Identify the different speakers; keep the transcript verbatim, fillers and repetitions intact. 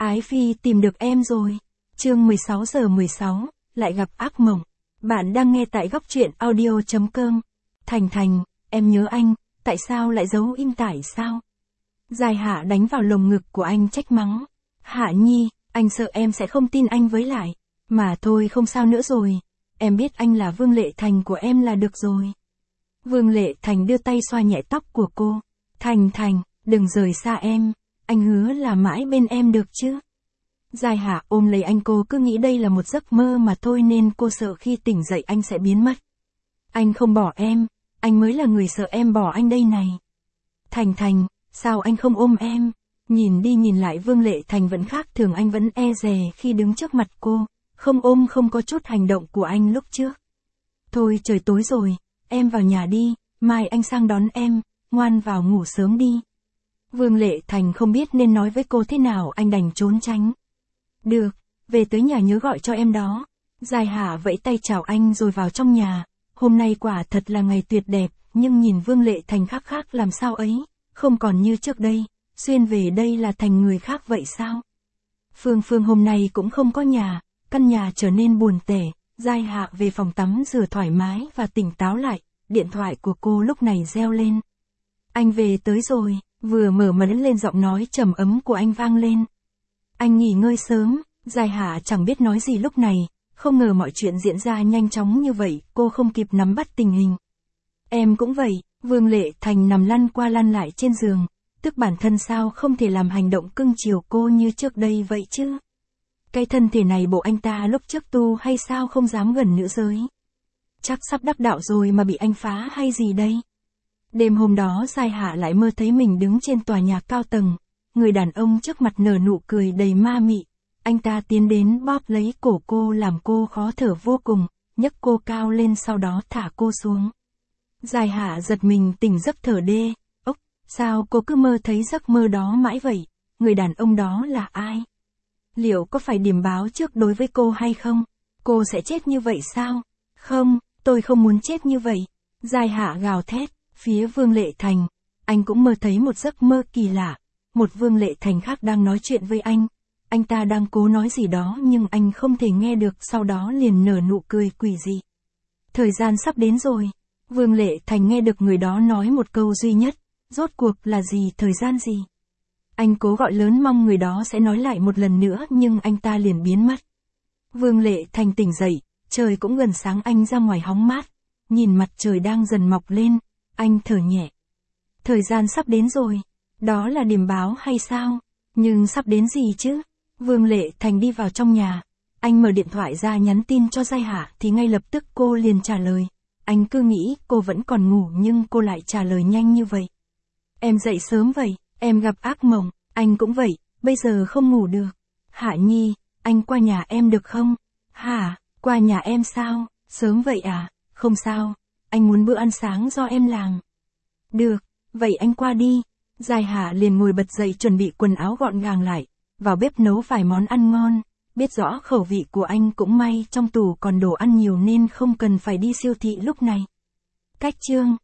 Speaker 1: Ái Phi tìm được em rồi. Chương mười sáu giờ mười sáu, lại gặp ác mộng. Bạn đang nghe tại góc truyện audio chấm com. Thành Thành, em nhớ anh, tại sao lại giấu im tại sao? Dài Hạ đánh vào lồng ngực của anh trách mắng. Hạ Nhi, anh sợ em sẽ không tin anh với lại. Mà thôi không sao nữa rồi. Em biết anh là Vương Lệ Thành của em là được rồi. Vương Lệ Thành đưa tay xoa nhẹ tóc của cô. Thành Thành, đừng rời xa em. Anh hứa là mãi bên em được chứ. Dài Hạ ôm lấy anh, cô cứ nghĩ đây là một giấc mơ mà thôi nên cô sợ khi tỉnh dậy anh sẽ biến mất. Anh không bỏ em, anh mới là người sợ em bỏ anh đây này. Thành Thành, sao anh không ôm em? Nhìn đi nhìn lại Vương Lệ Thành vẫn khác thường, anh vẫn e dè khi đứng trước mặt cô, không ôm không có chút hành động của anh lúc trước. Thôi trời tối rồi, em vào nhà đi, mai anh sang đón em, ngoan vào ngủ sớm đi. Vương Lệ Thành không biết nên nói với cô thế nào, anh đành trốn tránh. Được, về tới nhà nhớ gọi cho em đó. Dài Hạ vẫy tay chào anh rồi vào trong nhà. Hôm nay quả thật là ngày tuyệt đẹp, nhưng nhìn Vương Lệ Thành khác khác làm sao ấy, không còn như trước đây, xuyên về đây là thành người khác vậy sao? Phương Phương hôm nay cũng không có nhà, căn nhà trở nên buồn tẻ. Dài Hạ về phòng tắm rửa thoải mái và tỉnh táo lại, điện thoại của cô lúc này reo lên. Anh về tới rồi, vừa mở mấn lên giọng nói trầm ấm của anh vang lên. Anh nghỉ ngơi sớm. Dài Hạ chẳng biết nói gì lúc này, không ngờ mọi chuyện diễn ra nhanh chóng như vậy, cô không kịp nắm bắt tình hình. Em cũng vậy. Vương Lệ Thành nằm lăn qua lăn lại trên giường, tức bản thân sao không thể làm hành động cưng chiều cô như trước đây vậy chứ. Cái thân thể này bộ anh ta lúc trước tu hay sao không dám gần nữ giới. Chắc sắp đắc đạo rồi mà bị anh phá hay gì đây. Đêm hôm đó Dài Hạ lại mơ thấy mình đứng trên tòa nhà cao tầng. Người đàn ông trước mặt nở nụ cười đầy ma mị. Anh ta tiến đến bóp lấy cổ cô làm cô khó thở vô cùng, nhấc cô cao lên sau đó thả cô xuống. Dài Hạ giật mình tỉnh giấc thở đê. Ốc, sao cô cứ mơ thấy giấc mơ đó mãi vậy? Người đàn ông đó là ai? Liệu có phải điểm báo trước đối với cô hay không? Cô sẽ chết như vậy sao? Không, tôi không muốn chết như vậy. Dài Hạ gào thét, phía Vương Lệ Thành. Anh cũng mơ thấy một giấc mơ kỳ lạ. Một Vương Lệ Thành khác đang nói chuyện với anh. Anh ta đang cố nói gì đó nhưng anh không thể nghe được, sau đó liền nở nụ cười quỷ dị. Thời gian sắp đến rồi. Vương Lệ Thành nghe được người đó nói một câu duy nhất. Rốt cuộc là gì, thời gian gì? Anh cố gọi lớn mong người đó sẽ nói lại một lần nữa nhưng anh ta liền biến mất. Vương Lệ Thành tỉnh dậy, trời cũng gần sáng, anh ra ngoài hóng mát. Nhìn mặt trời đang dần mọc lên, anh thở nhẹ. Thời gian sắp đến rồi. Đó là điểm báo hay sao? Nhưng sắp đến gì chứ? Vương Lệ Thành đi vào trong nhà. Anh mở điện thoại ra nhắn tin cho Dài Hạ thì ngay lập tức cô liền trả lời. Anh cứ nghĩ cô vẫn còn ngủ nhưng cô lại trả lời nhanh như vậy. Em dậy sớm vậy, em gặp ác mộng, anh cũng vậy, bây giờ không ngủ được. Hạ Nhi, anh qua nhà em được không? Hả, qua nhà em sao? Sớm vậy à? Không sao, anh muốn bữa ăn sáng do em làm. Được, vậy anh qua đi. Dài Hạ liền ngồi bật dậy chuẩn bị quần áo gọn gàng lại, vào bếp nấu vài món ăn ngon, biết rõ khẩu vị của anh, cũng may trong tủ còn đồ ăn nhiều nên không cần phải đi siêu thị lúc này. Cách chương